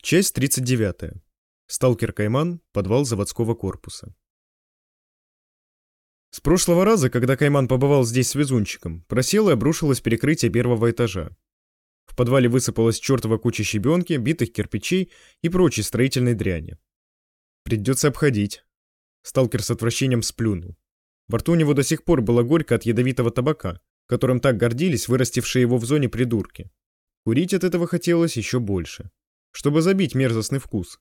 Часть 39. Сталкер Кайман. Подвал заводского корпуса. С прошлого раза, когда Кайман побывал здесь с везунчиком, просело и обрушилось перекрытие первого этажа. В подвале высыпалась чертова куча щебенки, битых кирпичей и прочей строительной дряни. Придется обходить. Сталкер с отвращением сплюнул. Во рту у него до сих пор было горько от ядовитого табака, которым так гордились вырастившие его в зоне придурки. Курить от этого хотелось еще больше, чтобы забить мерзостный вкус.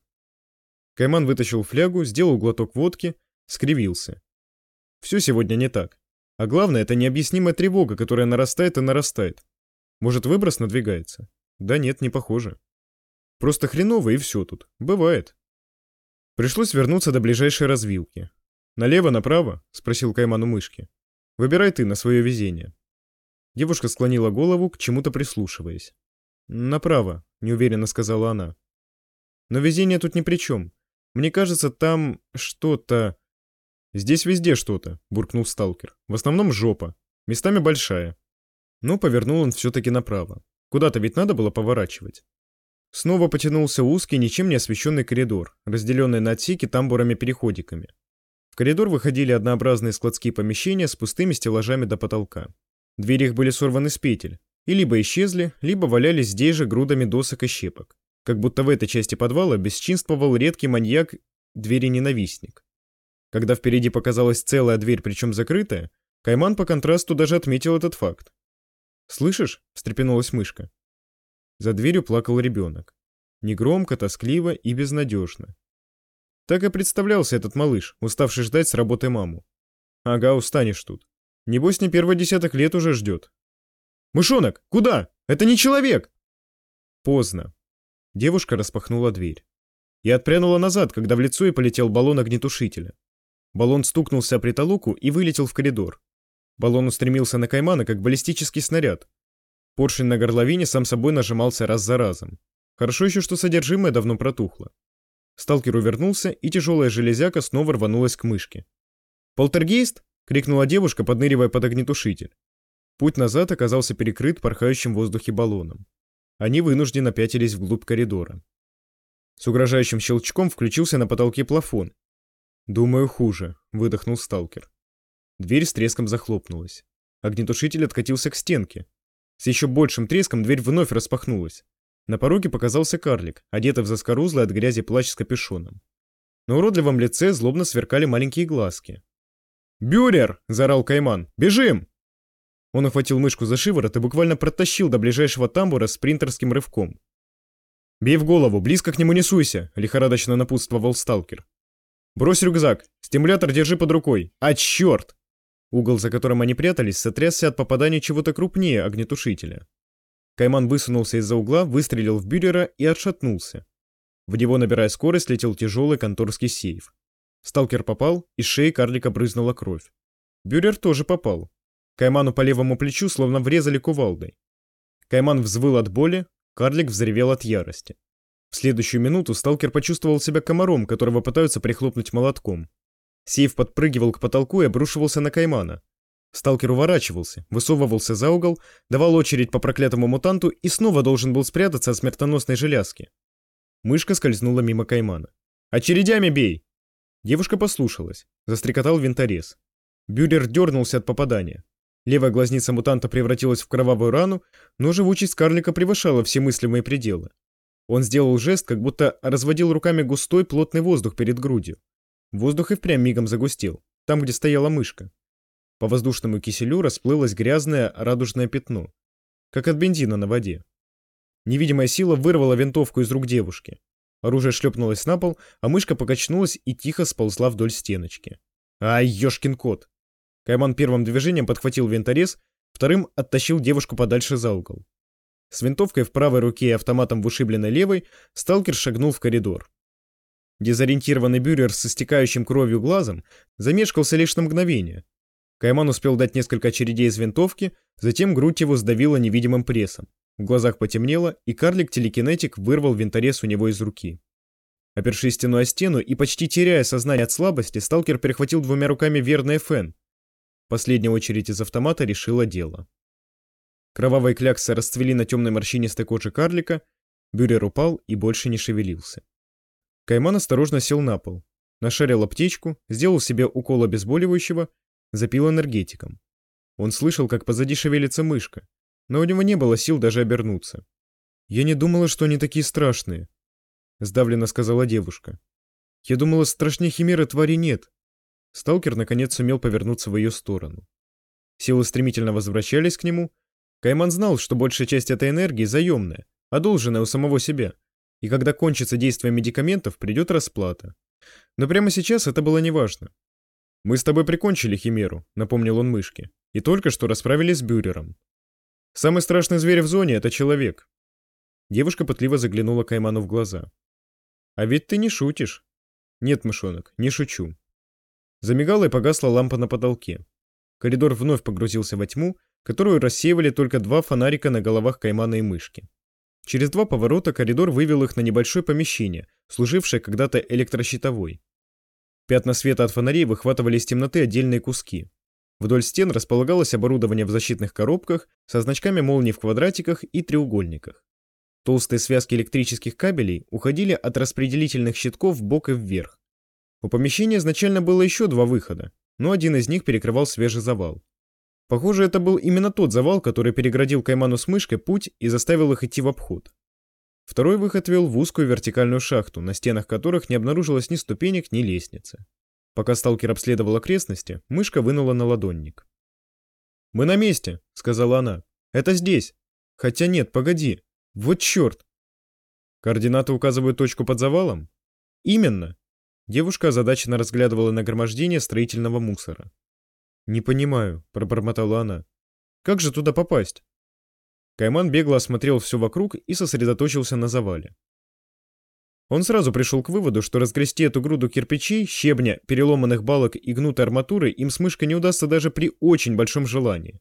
Кайман вытащил флягу, сделал глоток водки, скривился. Все сегодня не так. А главное, это необъяснимая тревога, которая нарастает и нарастает. Может, выброс надвигается? Да нет, не похоже. Просто хреново и все тут. Бывает. Пришлось вернуться до ближайшей развилки. «Налево, направо?» — спросил Кайман у мышки. «Выбирай ты на свое везение». Девушка склонила голову, к чему-то прислушиваясь. «Направо», — неуверенно сказала она. «Но везение тут ни при чем. Мне кажется, там что-то...» «Здесь везде что-то», — буркнул сталкер. «В основном жопа. Местами большая». Но повернул он все-таки направо. Куда-то ведь надо было поворачивать. Снова потянулся узкий, ничем не освещенный коридор, разделенный на отсеки тамбурами-переходиками. В коридор выходили однообразные складские помещения с пустыми стеллажами до потолка. Двери их были сорваны с петель, и либо исчезли, либо валялись здесь же грудами досок и щепок. Как будто в этой части подвала бесчинствовал редкий маньяк-двери-ненавистник. Когда впереди показалась целая дверь, причем закрытая, Кайман по контрасту даже отметил этот факт. «Слышишь?» — встрепенулась мышка. За дверью плакал ребенок. Негромко, тоскливо и безнадежно. Так и представлялся этот малыш, уставший ждать с работы маму. Ага, устанешь тут. Небось, не первый десяток лет уже ждет. «Мышонок, куда? Это не человек!» Поздно. Девушка распахнула дверь. И отпрянула назад, когда в лицо ей полетел баллон огнетушителя. Баллон стукнулся о притолоку и вылетел в коридор. Баллон устремился на Каймана, как баллистический снаряд. Поршень на горловине сам собой нажимался раз за разом. Хорошо еще, что содержимое давно протухло. Сталкер увернулся, и тяжелая железяка снова рванулась к мышке. «Полтергейст?» — крикнула девушка, подныривая под огнетушитель. Путь назад оказался перекрыт порхающим в воздухе баллоном. Они вынужденно пятились вглубь коридора. С угрожающим щелчком включился на потолке плафон. «Думаю, хуже», — выдохнул сталкер. Дверь с треском захлопнулась. Огнетушитель откатился к стенке. С еще большим треском дверь вновь распахнулась. На пороге показался карлик, одетый в заскорузлый от грязи плащ с капюшоном. На уродливом лице злобно сверкали маленькие глазки. «Бюрер!» — заорал Кайман. «Бежим!» Он охватил мышку за шиворот и буквально протащил до ближайшего тамбура спринтерским рывком. «Бей в голову, близко к нему не суйся!» — лихорадочно напутствовал сталкер. «Брось рюкзак, стимулятор держи под рукой. А черт!» Угол, за которым они прятались, сотрясся от попадания чего-то крупнее огнетушителя. Кайман высунулся из-за угла, выстрелил в Бюрера и отшатнулся. В него, набирая скорость, летел тяжелый конторский сейф. Сталкер попал, из шеи карлика брызнула кровь. Бюрер тоже попал. Кайману по левому плечу словно врезали кувалдой. Кайман взвыл от боли, карлик взревел от ярости. В следующую минуту сталкер почувствовал себя комаром, которого пытаются прихлопнуть молотком. Сейф подпрыгивал к потолку и обрушивался на Каймана. Сталкер уворачивался, высовывался за угол, давал очередь по проклятому мутанту и снова должен был спрятаться от смертоносной железки. Мышка скользнула мимо Каймана. «Очередями бей!» Девушка послушалась. Застрекотал винторез. Бюрер дернулся от попадания. Левая глазница мутанта превратилась в кровавую рану, но живучесть карлика превышала все мыслимые пределы. Он сделал жест, как будто разводил руками густой плотный воздух перед грудью. Воздух и впрямь мигом загустел, там, где стояла мышка. По воздушному киселю расплылось грязное радужное пятно, как от бензина на воде. Невидимая сила вырвала винтовку из рук девушки. Оружие шлепнулось на пол, а мышка покачнулась и тихо сползла вдоль стеночки. Ай, ёшкин кот! Кайман первым движением подхватил винторез, вторым оттащил девушку подальше за угол. С винтовкой в правой руке и автоматом в ушибленной левой сталкер шагнул в коридор. Дезориентированный Бюрер с истекающим кровью глазом замешкался лишь на мгновение. Кайман успел дать несколько очередей из винтовки, затем грудь его сдавила невидимым прессом. В глазах потемнело, и карлик-телекинетик вырвал винторез у него из руки. Опершись стеной о стену и почти теряя сознание от слабости, сталкер перехватил двумя руками верный ФН. Последняя очередь из автомата решила дело. Кровавые кляксы расцвели на темной морщинистой коже карлика, Бюрер упал и больше не шевелился. Кайман осторожно сел на пол, нашарил аптечку, сделал себе укол обезболивающего, запил энергетиком. Он слышал, как позади шевелится мышка, но у него не было сил даже обернуться. «Я не думала, что они такие страшные», — сдавленно сказала девушка. «Я думала, страшнее химеры твари нет». Сталкер наконец сумел повернуться в ее сторону. Силы стремительно возвращались к нему. Кайман знал, что большая часть этой энергии заемная, одолженная у самого себя, и когда кончится действие медикаментов, придет расплата. Но прямо сейчас это было неважно. «Мы с тобой прикончили химеру», — напомнил он мышке, «и только что расправились с Бюрером. Самый страшный зверь в зоне — это человек». Девушка пытливо заглянула Кайману в глаза. «А ведь ты не шутишь». «Нет, мышонок, не шучу». Замигала и погасла лампа на потолке. Коридор вновь погрузился во тьму, которую рассеивали только два фонарика на головах Каймана и мышки. Через два поворота коридор вывел их на небольшое помещение, служившее когда-то электрощитовой. Пятна света от фонарей выхватывали из темноты отдельные куски. Вдоль стен располагалось оборудование в защитных коробках со значками молний в квадратиках и треугольниках. Толстые связки электрических кабелей уходили от распределительных щитков вбок и вверх. У помещения изначально было еще два выхода, но один из них перекрывал свежий завал. Похоже, это был именно тот завал, который переградил Кайману с мышкой путь и заставил их идти в обход. Второй выход вел в узкую вертикальную шахту, на стенах которых не обнаружилось ни ступенек, ни лестницы. Пока сталкер обследовал окрестности, мышка вынула наладонник. «Мы на месте», — сказала она. «Это здесь. Хотя нет, погоди. Вот черт!» «Координаты указывают точку под завалом?» «Именно!» Девушка озадаченно разглядывала нагромождение строительного мусора. «Не понимаю», — пробормотала она. «Как же туда попасть?» Кайман бегло осмотрел все вокруг и сосредоточился на завале. Он сразу пришел к выводу, что разгрести эту груду кирпичей, щебня, переломанных балок и гнутой арматуры им с мышкой не удастся даже при очень большом желании.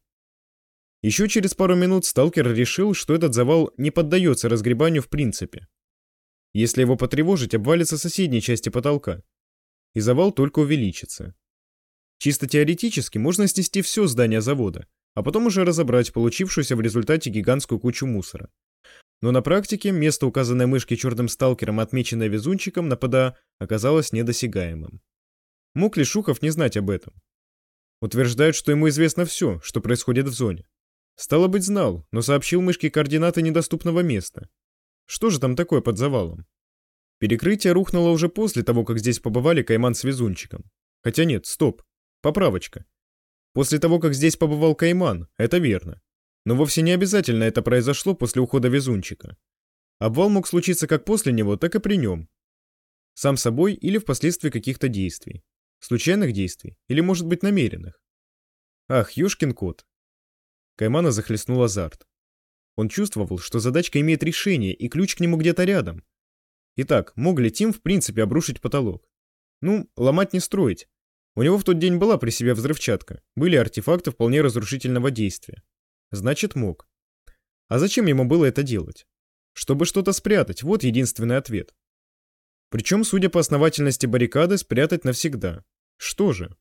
Еще через пару минут сталкер решил, что этот завал не поддается разгребанию в принципе. Если его потревожить, обвалится соседней части потолка, и завал только увеличится. Чисто теоретически можно снести все здание завода, а потом уже разобрать получившуюся в результате гигантскую кучу мусора. Но на практике место, указанное мышкой черным сталкером, отмеченное везунчиком на ПДА, оказалось недосягаемым. Мог ли Шухов не знать об этом? Утверждают, что ему известно все, что происходит в зоне. Стало быть, знал, но сообщил мышке координаты недоступного места. Что же там такое под завалом? Перекрытие рухнуло уже после того, как здесь побывали Кайман с везунчиком. Хотя нет, стоп, поправочка. После того, как здесь побывал Кайман, это верно. Но вовсе не обязательно это произошло после ухода везунчика. Обвал мог случиться как после него, так и при нем. Сам собой или впоследствии каких-то действий. Случайных действий или, может быть, намеренных. Ах, ёшкин кот. Каймана захлестнул азарт. Он чувствовал, что задачка имеет решение, и ключ к нему где-то рядом. Итак, мог ли Тим в принципе обрушить потолок? Ну, ломать не строить. У него в тот день была при себе взрывчатка, были артефакты вполне разрушительного действия. Значит, мог. А зачем ему было это делать? Чтобы что-то спрятать, вот единственный ответ. Причем, судя по основательности баррикады, спрятать навсегда. Что же?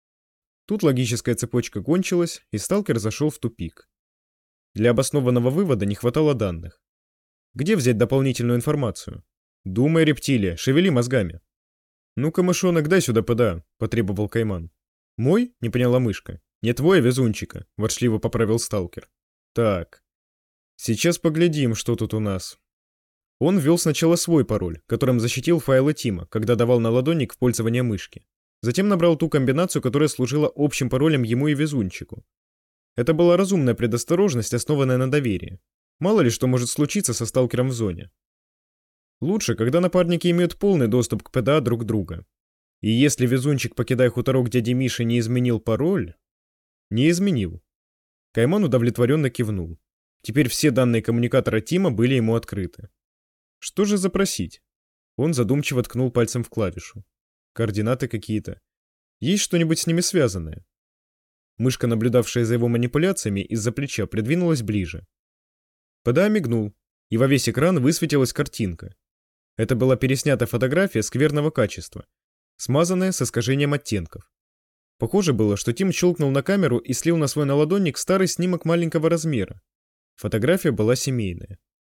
Тут логическая цепочка кончилась, и сталкер зашел в тупик. Для обоснованного вывода не хватало данных. Где взять дополнительную информацию? Думай, рептилия, шевели мозгами. «Ну-ка, мышонок, дай сюда ПДА», — потребовал Кайман. «Мой?» — не поняла мышка. «Не твой, а везунчика», — ворчливо поправил сталкер. «Так. Сейчас поглядим, что тут у нас». Он ввел сначала свой пароль, которым защитил файлы Тима, когда давал наладонник в пользование мышки. Затем набрал ту комбинацию, которая служила общим паролем ему и везунчику. Это была разумная предосторожность, основанная на доверии. Мало ли что может случиться со сталкером в зоне. Лучше, когда напарники имеют полный доступ к ПДА друг друга. И если везунчик, покидая хуторок дяди Миши, не изменил пароль... Не изменил. Кайман удовлетворенно кивнул. Теперь все данные коммуникатора Тима были ему открыты. Что же запросить? Он задумчиво ткнул пальцем в клавишу. Координаты какие-то. Есть что-нибудь с ними связанное? Мышка, наблюдавшая за его манипуляциями, из-за плеча придвинулась ближе. ПДА мигнул, и во весь экран высветилась картинка. Это была переснятая фотография скверного качества, смазанная с искажением оттенков. Похоже было, что Тим щелкнул на камеру и слил на свой наладонник старый снимок маленького размера. Фотография была семейная.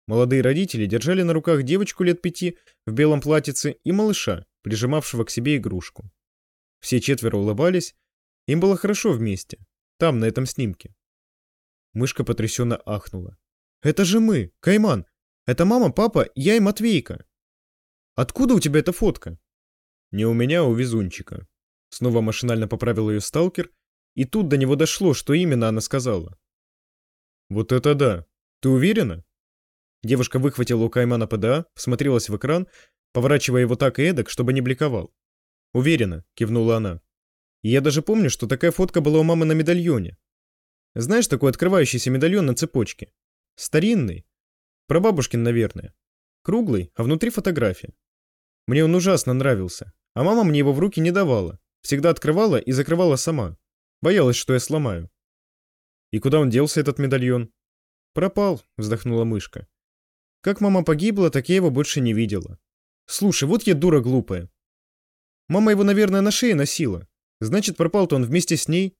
Молодые родители держали на руках девочку лет 5 в белом платьице и малыша, прижимавшего к себе игрушку. Все четверо улыбались, им было хорошо вместе, там, на этом снимке. Мышка потрясенно ахнула. «Это же мы, Кайман! Это мама, папа, я и Матвейка! Откуда у тебя эта фотка?» «Не у меня, а у везунчика». Снова машинально поправил ее сталкер, и тут до него дошло, что именно она сказала. «Вот это да! Ты уверена?» Девушка выхватила у Каймана ПДА, всмотрелась в экран, поворачивая его так и эдак, чтобы не бликовал. «Уверена», — кивнула она. «И я даже помню, что такая фотка была у мамы на медальоне. Знаешь, такой открывающийся медальон на цепочке? Старинный. Прабабушкин, наверное. Круглый, а внутри фотография. Мне он ужасно нравился, а мама мне его в руки не давала. Всегда открывала и закрывала сама. Боялась, что я сломаю». «И куда он делся, этот медальон?» «Пропал», — вздохнула мышка. «Как мама погибла, так я его больше не видела. Слушай, вот я дура глупая. Мама его, наверное, на шее носила. Значит, пропал-то он вместе с ней».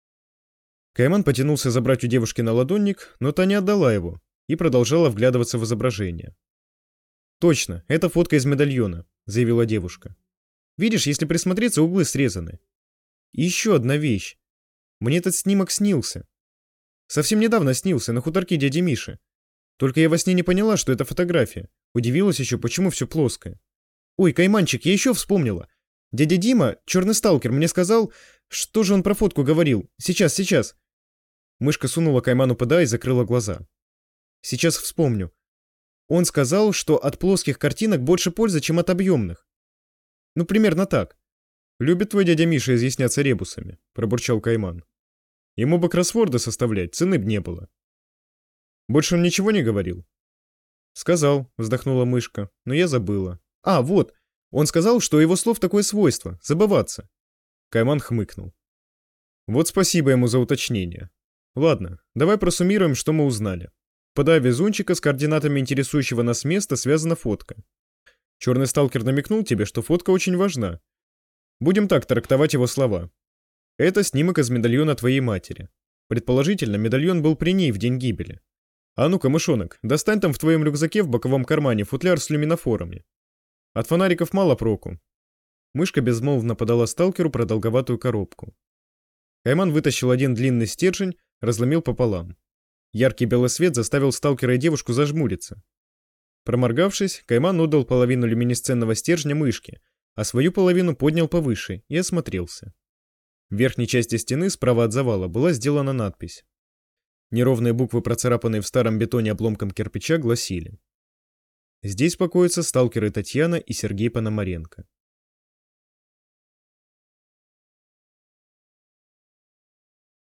Кайман потянулся забрать у девушки наладонник, но та не отдала его и продолжала вглядываться в изображение. «Точно, это фотка из медальона», — заявила девушка. «Видишь, если присмотреться, углы срезаны. И еще одна вещь. Мне этот снимок снился. Совсем недавно снился, на хуторке дяди Миши. Только я во сне не поняла, что это фотография. Удивилась еще, почему все плоское. Ой, Кайманчик, я еще вспомнила. Дядя Дима, черный сталкер, мне сказал, что же он про фотку говорил. Сейчас. Мышка сунула Кайману ПДА и закрыла глаза. Сейчас вспомню. Он сказал, что от плоских картинок больше пользы, чем от объемных. Ну, примерно так. «Любит твой дядя Миша изъясняться ребусами», — пробурчал Кайман. «Ему бы кроссворды составлять, цены б не было». «Больше он ничего не говорил?» «Сказал», — вздохнула мышка, — «но я забыла». «А, вот, он сказал, что у его слов такое свойство — забываться». Кайман хмыкнул. «Вот спасибо ему за уточнение. Ладно, давай просуммируем, что мы узнали. Подай везунчика с координатами интересующего нас места связана фотка. Черный сталкер намекнул тебе, что фотка очень важна. Будем так трактовать его слова. Это снимок из медальона твоей матери. Предположительно, медальон был при ней в день гибели. А ну-ка, мышонок, достань там в твоем рюкзаке в боковом кармане футляр с люминофорами. От фонариков мало проку». Мышка безмолвно подала сталкеру продолговатую коробку. Кайман вытащил один длинный стержень, разломил пополам. Яркий белый свет заставил сталкера и девушку зажмуриться. Проморгавшись, Кайман отдал половину люминесцентного стержня мышке, а свою половину поднял повыше и осмотрелся. В верхней части стены, справа от завала, была сделана надпись. Неровные буквы, процарапанные в старом бетоне обломком кирпича, гласили: «Здесь покоятся сталкеры Татьяна и Сергей Пономаренко.